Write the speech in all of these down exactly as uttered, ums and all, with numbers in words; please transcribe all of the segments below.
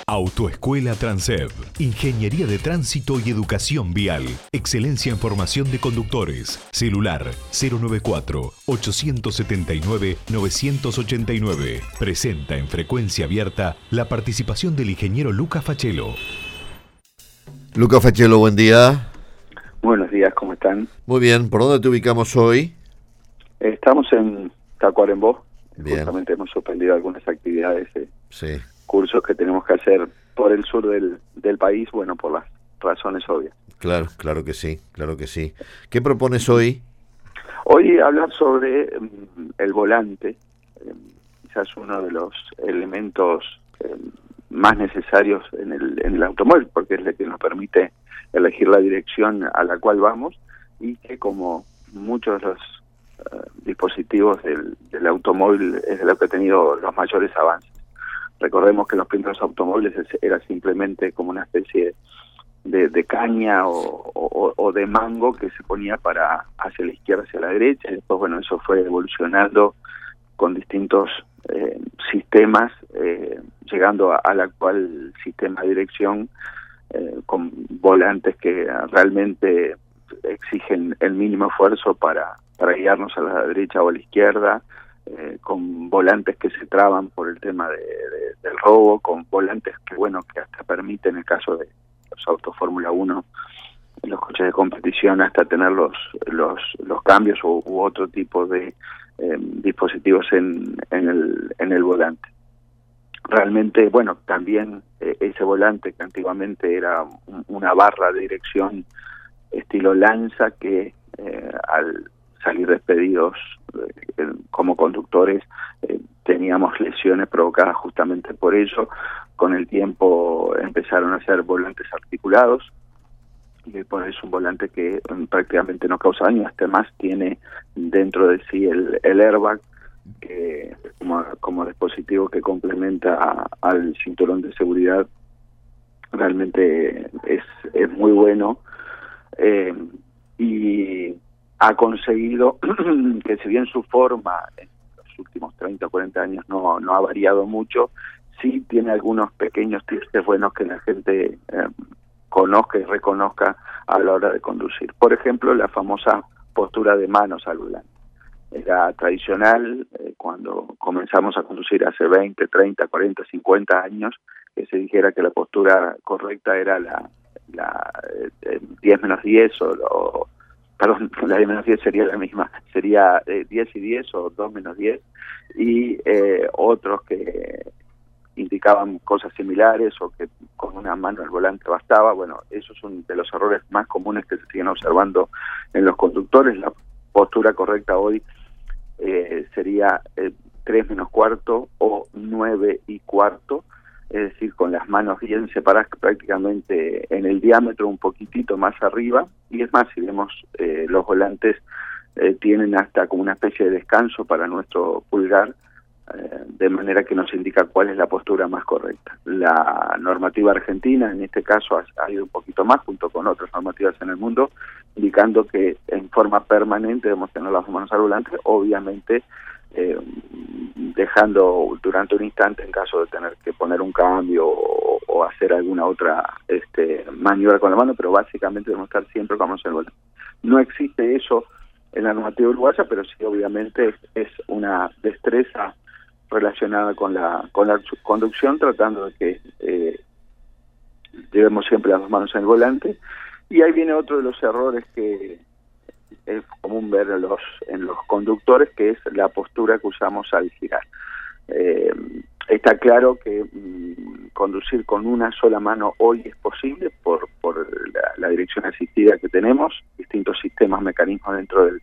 Autoescuela Transev. Ingeniería de Tránsito y Educación Vial. Excelencia en formación de conductores. Celular cero noventa y cuatro, ochocientos setenta y nueve, novecientos ochenta y nueve. Presenta en frecuencia abierta la participación del ingeniero Lucas Fachelo. Lucas Fachelo, buen día. Buenos días, ¿cómo están? Muy bien, ¿por dónde te ubicamos hoy? Estamos en Tacuarembó. Bien. Justamente hemos suspendido algunas actividades, eh, Sí. cursos que tenemos que hacer por el sur del, del país, bueno, por las razones obvias. Claro, claro que sí, claro que sí. ¿Qué propones hoy? Hoy hablar sobre um, el volante, eh, quizás uno de los elementos eh, más necesarios en el, en el automóvil, porque es el que nos permite elegir la dirección a la cual vamos, y que como muchos de los uh, dispositivos del, del automóvil es de lo que ha tenido los mayores avances. Recordemos que los primeros automóviles era simplemente como una especie de, de caña o, o, o de mango que se ponía para hacia la izquierda, hacia la derecha, y después, bueno, eso fue evolucionando con distintos eh, sistemas, eh, llegando a, al actual sistema de dirección, eh, con volantes que realmente exigen el mínimo esfuerzo para, para guiarnos a la derecha o a la izquierda, Eh, con volantes que se traban por el tema de, de, del robo, con volantes que, bueno, que hasta permiten, en el caso de los autos Fórmula uno, los coches de competición, hasta tener los los, los cambios u, u otro tipo de eh, dispositivos en, en, el, en el volante. Realmente, bueno, también eh, ese volante que antiguamente era un, una barra de dirección estilo lanza, que eh, al salir despedidos eh, como conductores eh, teníamos lesiones provocadas justamente por ello. Con el tiempo empezaron a hacer volantes articulados, y por eso es un volante que eh, prácticamente no causa daño, hasta más tiene dentro de sí el, el airbag, que como, como dispositivo que complementa a, al cinturón de seguridad. Realmente es, es muy bueno, eh, y ha conseguido que, si bien su forma en los últimos treinta o cuarenta años no, no ha variado mucho, sí tiene algunos pequeños tips buenos que la gente eh, conozca y reconozca a la hora de conducir. Por ejemplo, la famosa postura de manos al volante. Era tradicional eh, cuando comenzamos a conducir hace veinte, treinta, cuarenta, cincuenta años, que se dijera que la postura correcta era la, la eh, diez menos diez o... o perdón, la diez menos diez sería la misma, sería eh, diez y diez o dos menos diez, y eh, otros que indicaban cosas similares, o que con una mano al volante bastaba. Bueno, esos son de los errores más comunes que se siguen observando en los conductores. La postura correcta hoy eh, sería eh, tres menos cuarto o nueve y cuarto, es decir, con las manos bien separadas prácticamente en el diámetro, un poquitito más arriba. Y es más, si vemos eh, los volantes eh, tienen hasta como una especie de descanso para nuestro pulgar, eh, de manera que nos indica cuál es la postura más correcta. La normativa argentina, en este caso, ha, ha ido un poquito más, junto con otras normativas en el mundo, indicando que en forma permanente debemos tener las manos al volante, obviamente eh, dejando durante un instante en caso de tener que poner un cambio o, o hacer alguna otra este, maniobra con la mano, pero básicamente debemos estar siempre con manos en el volante. No existe eso en la normativa uruguaya, pero sí, obviamente, es una destreza relacionada con la con la conducción, tratando de que eh, llevemos siempre las dos manos en el volante. Y ahí viene otro de los errores que es común ver en los en los conductores, que es la postura que usamos al girar. Eh, está claro que mmm, conducir con una sola mano hoy es posible por por la, la dirección asistida que tenemos, distintos sistemas, mecanismos dentro del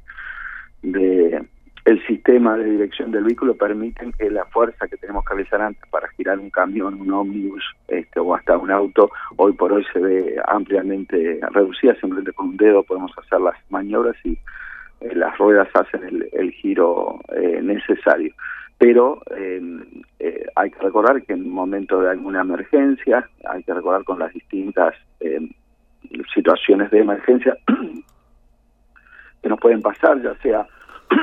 de el sistema de dirección del vehículo permiten que la fuerza que tenemos que realizar antes para girar un camión, un ómnibus, este, o hasta un auto, hoy por hoy se ve ampliamente reducida. Simplemente con un dedo podemos hacer las maniobras y eh, las ruedas hacen el, el giro eh, necesario. Pero eh, eh, hay que recordar que en un momento de alguna emergencia, hay que recordar con las distintas eh, situaciones de emergencia que nos pueden pasar, ya sea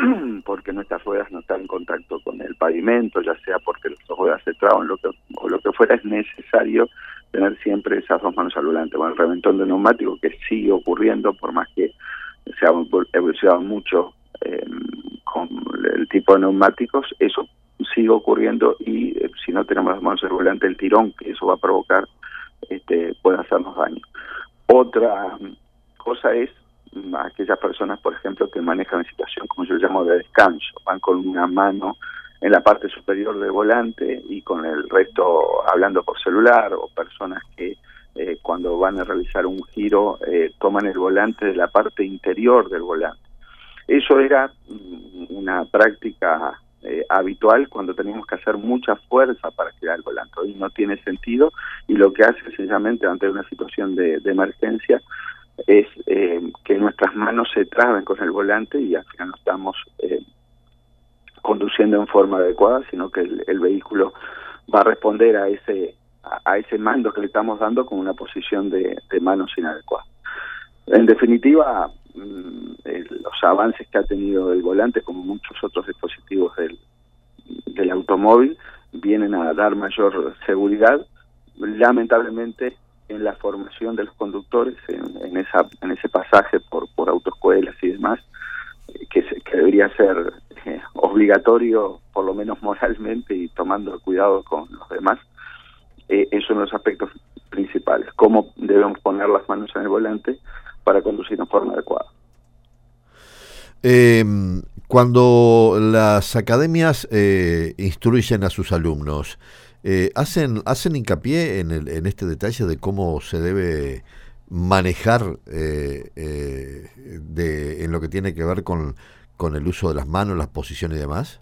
porque nuestras ruedas no están en contacto con el pavimento, ya sea porque las ruedas se traban, lo que, o lo que fuera, es necesario tener siempre esas dos manos al volante. Bueno, el reventón de neumático, que sigue ocurriendo, por más que se ha evolucionado mucho eh, con el tipo de neumáticos, eso sigue ocurriendo, y eh, si no tenemos las manos al volante, el tirón que eso va a provocar este, puede hacernos daño. Otra cosa es aquellas personas, por ejemplo, que manejan en situación, como yo llamo, de descanso, van con una mano en la parte superior del volante y con el resto hablando por celular, o personas que eh, cuando van a realizar un giro eh, toman el volante de la parte interior del volante. Eso era una práctica eh, habitual cuando teníamos que hacer mucha fuerza para girar el volante. Hoy no tiene sentido, y lo que hace sencillamente ante una situación de, de emergencia es eh, que nuestras manos se traben con el volante, y al final no estamos eh, conduciendo en forma adecuada, sino que el, el vehículo va a responder a ese a, a ese mando que le estamos dando con una posición de, de manos inadecuada. En definitiva, el, los avances que ha tenido el volante, como muchos otros dispositivos del, del automóvil, vienen a dar mayor seguridad. Lamentablemente, en la formación de los conductores, en, en esa en ese pasaje por por autoescuelas y demás, que, se, que debería ser eh, obligatorio, por lo menos moralmente, y tomando cuidado con los demás, eh, es uno de los aspectos principales: cómo debemos poner las manos en el volante para conducir en forma adecuada. Eh, cuando las academias eh, instruyen a sus alumnos, eh, hacen hacen hincapié en, el, en este detalle de cómo se debe manejar eh, eh, de, en lo que tiene que ver con, con el uso de las manos, las posiciones y demás.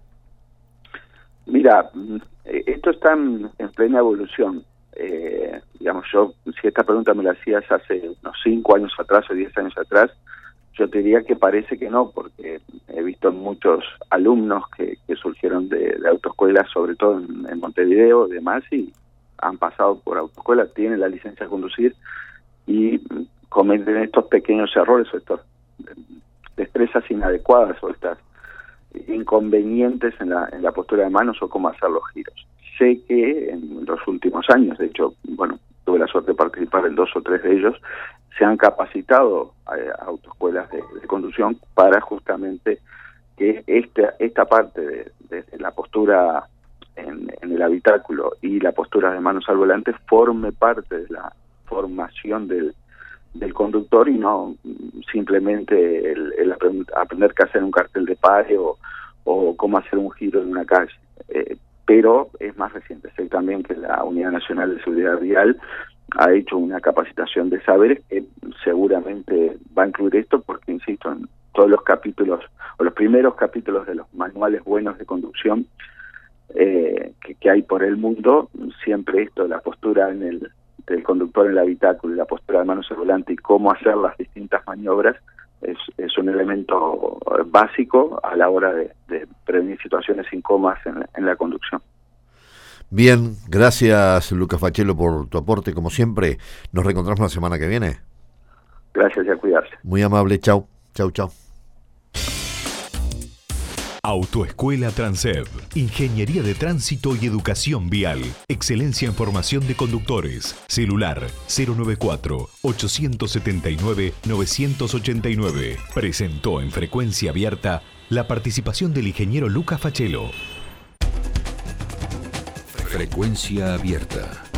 Mira, esto está en, en plena evolución. Eh, digamos, yo, si esta pregunta me la hacías hace unos cinco años atrás o diez años atrás, yo te diría que parece que no, porque he visto muchos alumnos que, que surgieron de, de autoescuelas, sobre todo en, en Montevideo y demás, y han pasado por autoescuela, tienen la licencia de conducir y cometen estos pequeños errores, o estas destrezas inadecuadas, o estas inconvenientes en la, en la postura de manos o cómo hacer los giros. Sé que en los últimos años, de hecho, bueno, tuve la suerte de participar en dos o tres de ellos, se han capacitado a, a autoescuelas de, de conducción para justamente que esta esta parte de, de la postura en, en el habitáculo y la postura de manos al volante forme parte de la formación del, del conductor, y no simplemente el, el aprender qué hacer un cartel de pare o, o cómo hacer un giro en una calle. Eh, pero es más reciente. Sé también que la Unidad Nacional de Seguridad Vial ha hecho una capacitación de saberes que seguramente va a incluir esto, porque, insisto, en todos los capítulos, o los primeros capítulos de los manuales buenos de conducción eh, que, que hay por el mundo, siempre esto, la postura en el, del conductor en el habitáculo y la postura de manos al volante y cómo hacer las distintas maniobras, es, es un elemento básico a la hora de, de prevenir situaciones incómodas en, en la conducción. Bien, gracias Lucas Fachelo por tu aporte, como siempre. Nos reencontramos la semana que viene. Gracias y a cuidarse. Muy amable, chau, chau, chau. Autoescuela Transeb, Ingeniería de Tránsito y Educación Vial, Excelencia en Formación de Conductores, celular cero noventa y cuatro, ochocientos setenta y nueve, novecientos ochenta y nueve. Presentó en frecuencia abierta la participación del ingeniero Lucas Fachelo. Frecuencia abierta.